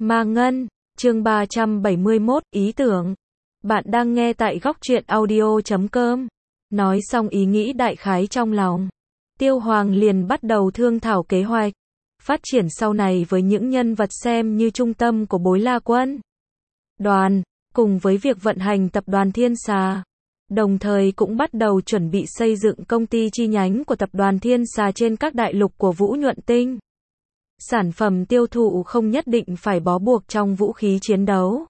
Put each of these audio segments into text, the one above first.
Ma Ngân, chương 371, ý tưởng. Bạn đang nghe tại góc truyện audio.com. Nói xong ý nghĩ đại khái trong lòng, Tiêu Hoàng liền bắt đầu thương thảo kế hoạch phát triển sau này với những nhân vật xem như trung tâm của Bối La Quân đoàn, cùng với việc vận hành tập đoàn Thiên Xà. Đồng thời cũng bắt đầu chuẩn bị xây dựng công ty chi nhánh của tập đoàn Thiên Xà trên các đại lục của Vũ Nhuận Tinh. Sản phẩm tiêu thụ không nhất định phải bó buộc trong vũ khí chiến đấu.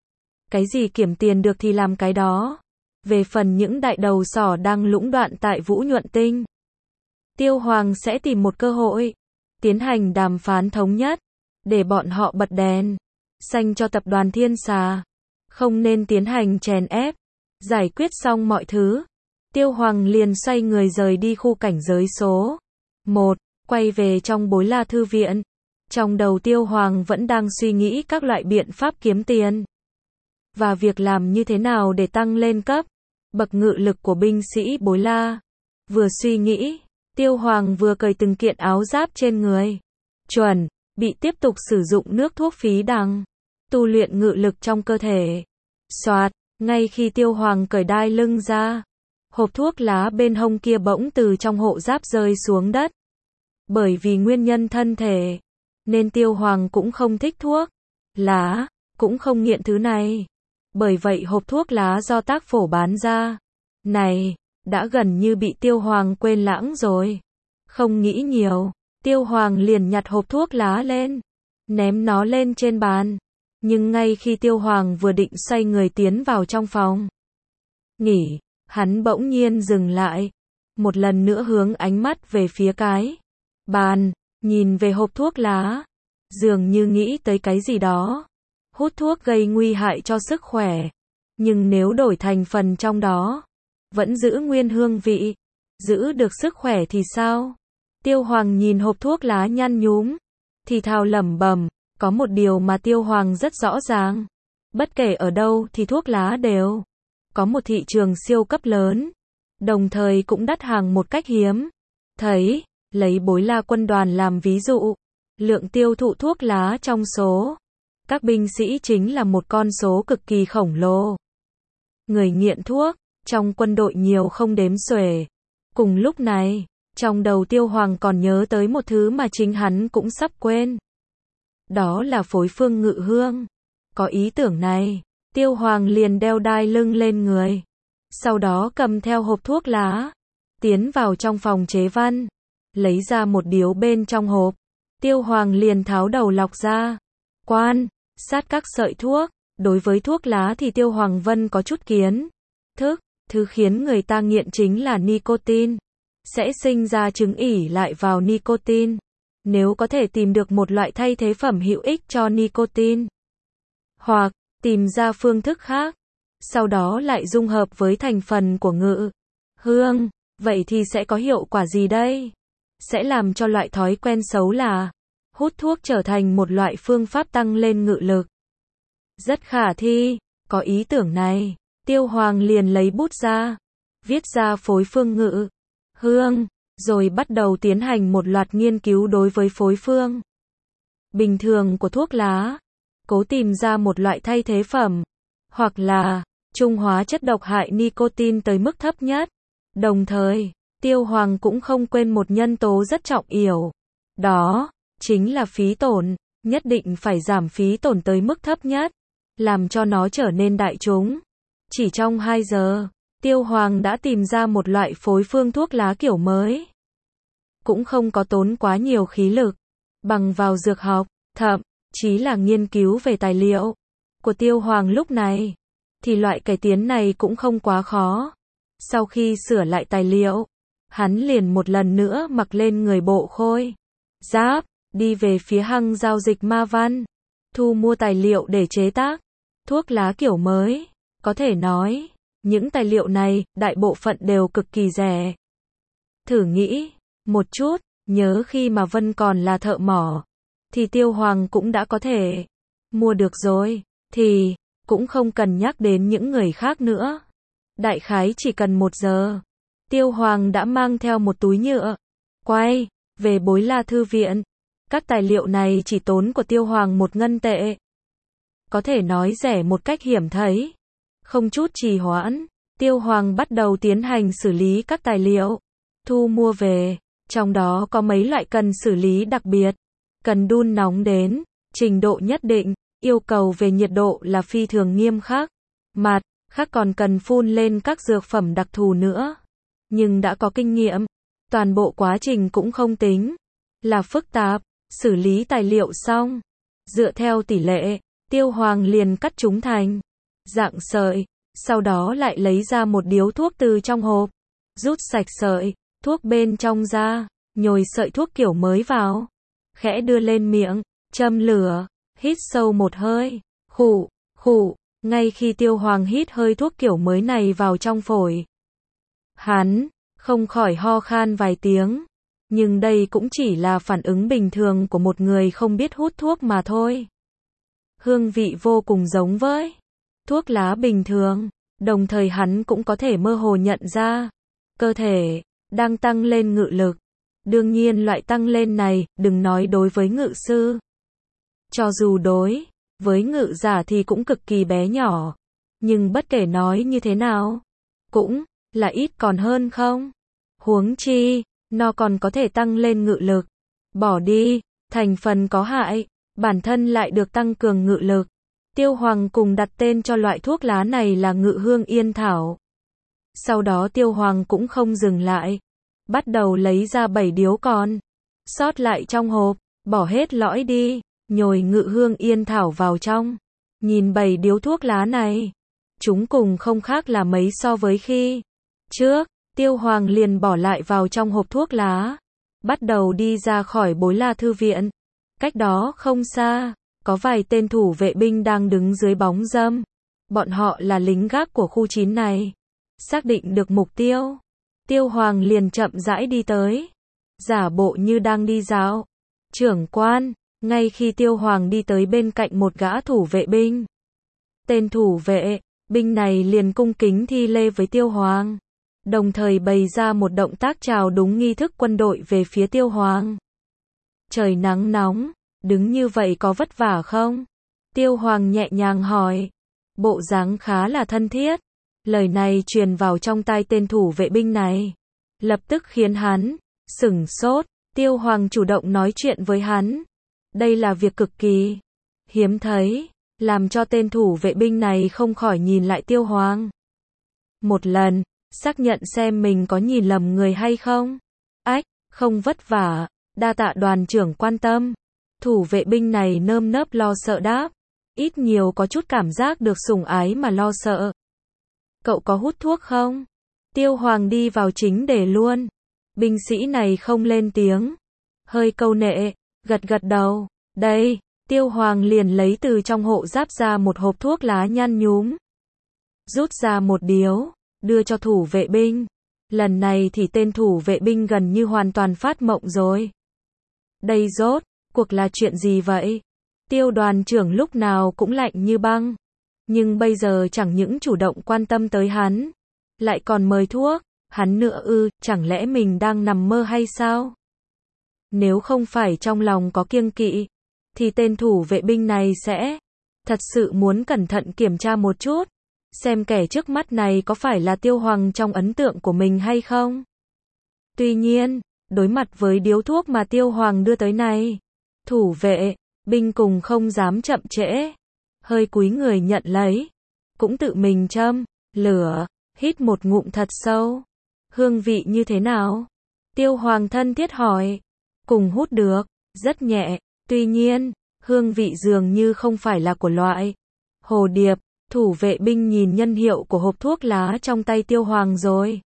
Cái gì kiếm tiền được thì làm cái đó. Về phần những đại đầu sỏ đang lũng đoạn tại Vũ Nhuận Tinh, Tiêu Hoàng sẽ tìm một cơ hội, tiến hành đàm phán thống nhất, để bọn họ bật đèn xanh cho tập đoàn Thiên Xà. Không nên tiến hành chèn ép. Giải quyết xong mọi thứ, Tiêu Hoàng liền xoay người rời đi khu cảnh giới số 1, quay về trong Bối La Thư viện. Trong đầu Tiêu Hoàng vẫn đang suy nghĩ các loại biện pháp kiếm tiền, và việc làm như thế nào để tăng lên cấp bậc ngự lực của binh sĩ Bối La. Vừa suy nghĩ, Tiêu Hoàng vừa cởi từng kiện áo giáp trên người, chuẩn bị tiếp tục sử dụng nước thuốc phí đằng, tu luyện ngự lực trong cơ thể. Soạt, ngay khi Tiêu Hoàng cởi đai lưng ra, hộp thuốc lá bên hông kia bỗng từ trong hộ giáp rơi xuống đất. Bởi vì nguyên nhân thân thể, nên Tiêu Hoàng cũng không thích thuốc lá, cũng không nghiện thứ này. Bởi vậy hộp thuốc lá do Tác Phổ bán ra này, đã gần như bị Tiêu Hoàng quên lãng rồi. Không nghĩ nhiều, Tiêu Hoàng liền nhặt hộp thuốc lá lên, ném nó lên trên bàn. Nhưng ngay khi Tiêu Hoàng vừa định xoay người tiến vào trong phòng nghỉ, hắn bỗng nhiên dừng lại, một lần nữa hướng ánh mắt về phía cái bàn, nhìn về hộp thuốc lá, dường như nghĩ tới cái gì đó. Hút thuốc gây nguy hại cho sức khỏe, nhưng nếu đổi thành phần trong đó, vẫn giữ nguyên hương vị, giữ được sức khỏe thì sao? Tiêu Hoàng nhìn hộp thuốc lá nhăn nhúm, thì thào lẩm bẩm. Có một điều mà Tiêu Hoàng rất rõ ràng, bất kể ở đâu thì thuốc lá đều có một thị trường siêu cấp lớn, đồng thời cũng đắt hàng một cách hiếm thấy. Lấy Bối La quân đoàn làm ví dụ, lượng tiêu thụ thuốc lá trong số các binh sĩ chính là một con số cực kỳ khổng lồ. Người nghiện thuốc trong quân đội nhiều không đếm xuể. Cùng lúc này, trong đầu Tiêu Hoàng còn nhớ tới một thứ mà chính hắn cũng sắp quên. Đó là phối phương ngự hương. Có ý tưởng này, Tiêu Hoàng liền đeo đai lưng lên người, sau đó cầm theo hộp thuốc lá, tiến vào trong phòng chế văn, lấy ra một điếu bên trong hộp. Tiêu Hoàng liền tháo đầu lọc ra, quan sát các sợi thuốc. Đối với thuốc lá thì Tiêu Hoàng Vân có chút kiến thức. Thứ khiến người ta nghiện chính là nicotine, sẽ sinh ra chứng ỷ lại vào nicotine. Nếu có thể tìm được một loại thay thế phẩm hữu ích cho nicotine, hoặc tìm ra phương thức khác, sau đó lại dung hợp với thành phần của ngự hương, vậy thì sẽ có hiệu quả gì đây? Sẽ làm cho loại thói quen xấu là hút thuốc trở thành một loại phương pháp tăng lên ngự lực. Rất khả thi. Có ý tưởng này, Tiêu Hoàng liền lấy bút ra, viết ra phối phương ngự hương, rồi bắt đầu tiến hành một loạt nghiên cứu đối với phối phương bình thường của thuốc lá, cố tìm ra một loại thay thế phẩm, hoặc là trung hóa chất độc hại nicotine tới mức thấp nhất. Đồng thời, Tiêu Hoàng cũng không quên một nhân tố rất trọng yếu, đó chính là phí tổn. Nhất định phải giảm phí tổn tới mức thấp nhất, làm cho nó trở nên đại chúng. Chỉ trong 2 giờ, Tiêu Hoàng đã tìm ra một loại phối phương thuốc lá kiểu mới. Cũng không có tốn quá nhiều khí lực, bằng vào dược học, thậm chí là nghiên cứu về tài liệu của Tiêu Hoàng lúc này, thì loại cải tiến này cũng không quá khó. Sau khi sửa lại tài liệu, hắn liền một lần nữa mặc lên người bộ khôi giáp, đi về phía hang giao dịch Ma Văn, thu mua tài liệu để chế tác thuốc lá kiểu mới. Có thể nói, những tài liệu này, đại bộ phận đều cực kỳ rẻ. Thử nghĩ một chút, nhớ khi mà Vân còn là thợ mỏ, thì Tiêu Hoàng cũng đã có thể mua được rồi, thì cũng không cần nhắc đến những người khác nữa. Đại khái chỉ cần 1 giờ, Tiêu Hoàng đã mang theo một túi nhựa, quay về Bối La Thư viện. Các tài liệu này chỉ tốn của Tiêu Hoàng 1 ngân tệ. có thể nói rẻ một cách hiếm thấy. Không chút trì hoãn, Tiêu Hoàng bắt đầu tiến hành xử lý các tài liệu, thu mua về, trong đó có mấy loại cần xử lý đặc biệt, cần đun nóng đến trình độ nhất định, yêu cầu về nhiệt độ là phi thường nghiêm khắc. Mặt khác còn cần phun lên các dược phẩm đặc thù nữa. Nhưng đã có kinh nghiệm, toàn bộ quá trình cũng không tính là phức tạp. Xử lý tài liệu xong, dựa theo tỷ lệ, Tiêu Hoàng liền cắt chúng thành dạng sợi, sau đó lại lấy ra một điếu thuốc từ trong hộp, rút sạch sợi thuốc bên trong ra, nhồi sợi thuốc kiểu mới vào, khẽ đưa lên miệng, châm lửa, hít sâu một hơi, khụ, khụ. Ngay khi Tiêu Hoàng hít hơi thuốc kiểu mới này vào trong phổi, hắn không khỏi ho khan vài tiếng. Nhưng đây cũng chỉ là phản ứng bình thường của một người không biết hút thuốc mà thôi. Hương vị vô cùng giống với thuốc lá bình thường, đồng thời hắn cũng có thể mơ hồ nhận ra cơ thể đang tăng lên ngự lực. Đương nhiên loại tăng lên này, đừng nói đối với ngự sư. Cho dù đối với ngự giả thì cũng cực kỳ bé nhỏ. Nhưng bất kể nói như thế nào, cũng là ít còn hơn không. Huống chi, nó còn có thể tăng lên ngự lực. Bỏ đi thành phần có hại, bản thân lại được tăng cường ngự lực. Tiêu Hoàng cùng đặt tên cho loại thuốc lá này là Ngự Hương Yên Thảo. Sau đó Tiêu Hoàng cũng không dừng lại, bắt đầu lấy ra 7 điếu còn sót lại trong hộp, bỏ hết lõi đi, nhồi Ngự Hương Yên Thảo vào trong. Nhìn 7 điếu thuốc lá này, chúng cùng không khác là mấy so với khi trước. Tiêu Hoàng liền bỏ lại vào trong hộp thuốc lá, bắt đầu đi ra khỏi Bối La Thư Viện. Cách đó không xa, có vài tên thủ vệ binh đang đứng dưới bóng râm. Bọn họ là lính gác của khu 9 này. Xác định được mục tiêu, Tiêu Hoàng liền chậm rãi đi tới, giả bộ như đang đi dạo. Trưởng quan, ngay khi Tiêu Hoàng đi tới bên cạnh một gã thủ vệ binh, tên thủ vệ binh này liền cung kính thi lễ với Tiêu Hoàng, đồng thời bày ra một động tác chào đúng nghi thức quân đội về phía Tiêu Hoàng. Trời nắng nóng, đứng như vậy có vất vả không? Tiêu Hoàng nhẹ nhàng hỏi, bộ dáng khá là thân thiết. Lời này truyền vào trong tai tên thủ vệ binh này, lập tức khiến hắn sửng sốt. Tiêu Hoàng chủ động nói chuyện với hắn, đây là việc cực kỳ hiếm thấy, làm cho tên thủ vệ binh này không khỏi nhìn lại Tiêu Hoàng một lần, xác nhận xem mình có nhìn lầm người hay không. Ách, không vất vả, đa tạ đoàn trưởng quan tâm. Thủ vệ binh này nơm nớp lo sợ đáp, ít nhiều có chút cảm giác được sủng ái mà lo sợ. Cậu có hút thuốc không? Tiêu Hoàng đi vào chính đề luôn. Binh sĩ này không lên tiếng, hơi câu nệ, gật gật đầu. Đây, Tiêu Hoàng liền lấy từ trong hộ giáp ra một hộp thuốc lá nhăn nhúm, rút ra một điếu, đưa cho thủ vệ binh. Lần này thì tên thủ vệ binh gần như hoàn toàn phát mộng rồi. Đây rốt cuộc là chuyện gì vậy? Tiêu đoàn trưởng lúc nào cũng lạnh như băng, nhưng bây giờ chẳng những chủ động quan tâm tới hắn, lại còn mời thuốc hắn nữa ư? Chẳng lẽ mình đang nằm mơ hay sao? Nếu không phải trong lòng có kiêng kỵ, thì tên thủ vệ binh này sẽ thật sự muốn cẩn thận kiểm tra một chút, xem kẻ trước mắt này có phải là Tiêu Hoàng trong ấn tượng của mình hay không. Tuy nhiên, đối mặt với điếu thuốc mà Tiêu Hoàng đưa tới này, thủ vệ binh cùng không dám chậm trễ, hơi cúi người nhận lấy, cũng tự mình châm lửa, hít một ngụm thật sâu. Hương vị như thế nào? Tiêu Hoàng thân thiết hỏi. Cùng hút được, rất nhẹ, tuy nhiên, hương vị dường như không phải là của loại hồ điệp. Thủ vệ binh nhìn nhân hiệu của hộp thuốc lá trong tay Tiêu Hoàng rồi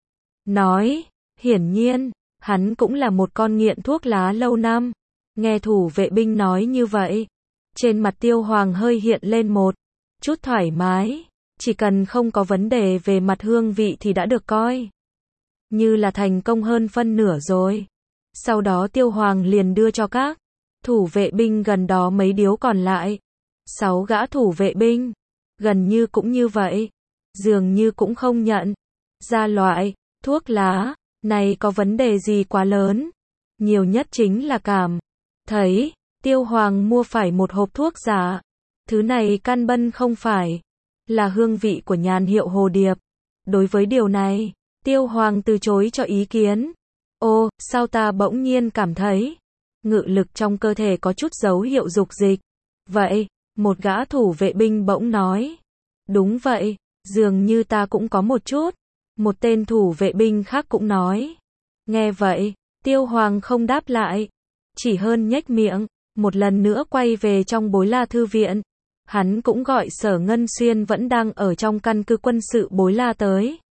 nói, hiển nhiên, hắn cũng là một con nghiện thuốc lá lâu năm. Nghe thủ vệ binh nói như vậy, trên mặt Tiêu Hoàng hơi hiện lên một chút thoải mái, chỉ cần không có vấn đề về mặt hương vị thì đã được coi như là thành công hơn phân nửa rồi. Sau đó Tiêu Hoàng liền đưa cho các thủ vệ binh gần đó mấy điếu còn lại. 6 gã thủ vệ binh gần như cũng như vậy, dường như cũng không nhận ra loại thuốc lá này có vấn đề gì quá lớn, nhiều nhất chính là cảm thấy Tiêu Hoàng mua phải một hộp thuốc giả. Thứ này căn bân không phải là hương vị của nhàn hiệu hồ điệp. Đối với điều này, Tiêu Hoàng từ chối cho ý kiến. Ô, sao ta bỗng nhiên cảm thấy ngự lực trong cơ thể có chút dấu hiệu dục dịch. Vậy, một gã thủ vệ binh bỗng nói. Đúng vậy, dường như ta cũng có một chút. Một tên thủ vệ binh khác cũng nói. Nghe vậy, Tiêu Hoàng không đáp lại, chỉ hơn nhếch miệng, một lần nữa quay về trong Bối La thư viện. Hắn cũng gọi Sở Ngân Xuyên vẫn đang ở trong căn cứ quân sự Bối La tới.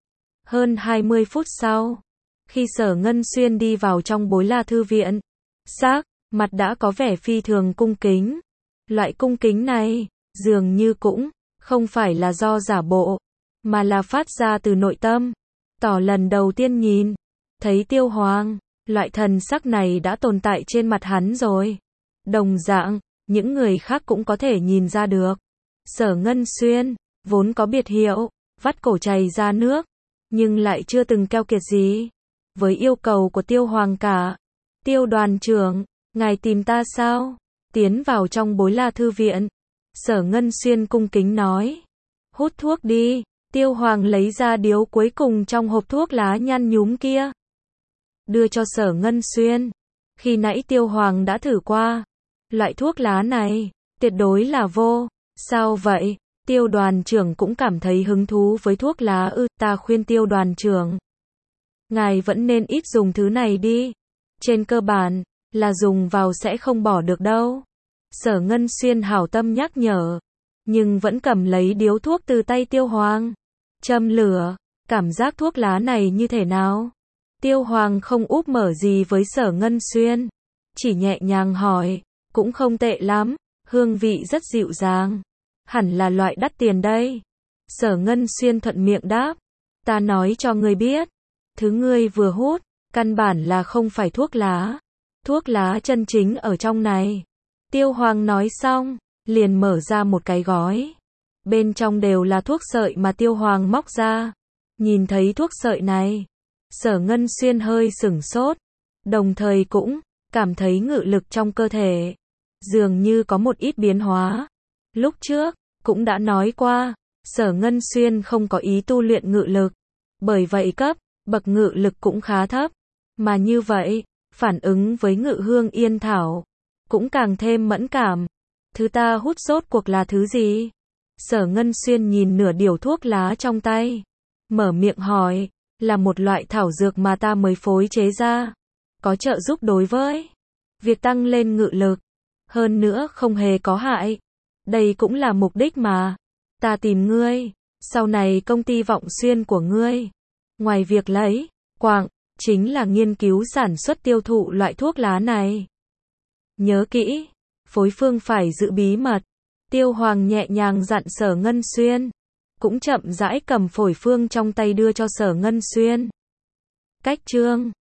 Hơn 20 phút sau, khi Sở Ngân Xuyên đi vào trong Bối La thư viện, sắc mặt đã có vẻ phi thường cung kính. Loại cung kính này, dường như cũng không phải là do giả bộ, mà là phát ra từ nội tâm. Tỏ lần đầu tiên nhìn thấy Tiêu Hoàng, loại thần sắc này đã tồn tại trên mặt hắn rồi. Đồng dạng, những người khác cũng có thể nhìn ra được. Sở Ngân Xuyên, vốn có biệt hiệu, vắt cổ chảy ra nước, nhưng lại chưa từng keo kiệt gì với yêu cầu của Tiêu Hoàng cả. Tiêu đoàn trưởng, ngài tìm ta sao? Tiến vào trong Bối La thư viện, Sở Ngân Xuyên cung kính nói. Hút thuốc đi. Tiêu Hoàng lấy ra điếu cuối cùng trong hộp thuốc lá nhăn nhúm kia, đưa cho Sở Ngân Xuyên. Khi nãy Tiêu Hoàng đã thử qua. Loại thuốc lá này, tuyệt đối là vô. Sao vậy? Tiêu đoàn trưởng cũng cảm thấy hứng thú với thuốc lá ư? Ta khuyên Tiêu đoàn trưởng, ngài vẫn nên ít dùng thứ này đi. Trên cơ bản, là dùng vào sẽ không bỏ được đâu. Sở Ngân Xuyên hảo tâm nhắc nhở, nhưng vẫn cầm lấy điếu thuốc từ tay Tiêu Hoàng. Châm lửa, cảm giác thuốc lá này như thế nào? Tiêu Hoàng không úp mở gì với Sở Ngân Xuyên, chỉ nhẹ nhàng hỏi. Cũng không tệ lắm, hương vị rất dịu dàng. Hẳn là loại đắt tiền đây. Sở Ngân Xuyên thuận miệng đáp. Ta nói cho ngươi biết, thứ ngươi vừa hút, căn bản là không phải thuốc lá. Thuốc lá chân chính ở trong này. Tiêu Hoàng nói xong, liền mở ra một cái gói. Bên trong đều là thuốc sợi mà Tiêu Hoàng móc ra. Nhìn thấy thuốc sợi này, Sở Ngân Xuyên hơi sửng sốt, đồng thời cũng cảm thấy ngự lực trong cơ thể dường như có một ít biến hóa. Lúc trước, cũng đã nói qua, Sở Ngân Xuyên không có ý tu luyện ngự lực, bởi vậy cấp bậc ngự lực cũng khá thấp. Mà như vậy, phản ứng với ngự hương yên thảo cũng càng thêm mẫn cảm. Thứ ta hút rốt cuộc là thứ gì? Sở Ngân Xuyên nhìn nửa điếu thuốc lá trong tay, mở miệng hỏi. Là một loại thảo dược mà ta mới phối chế ra, có trợ giúp đối với việc tăng lên ngự lực, hơn nữa không hề có hại. Đây cũng là mục đích mà ta tìm ngươi. Sau này công ty Vọng Xuyên của ngươi, ngoài việc lấy quạng, chính là nghiên cứu sản xuất tiêu thụ loại thuốc lá này. Nhớ kỹ, phối phương phải giữ bí mật. Tiêu Hoàng nhẹ nhàng dặn Sở Ngân Xuyên, cũng chậm rãi cầm phổi phương trong tay đưa cho Sở Ngân Xuyên. Cách chương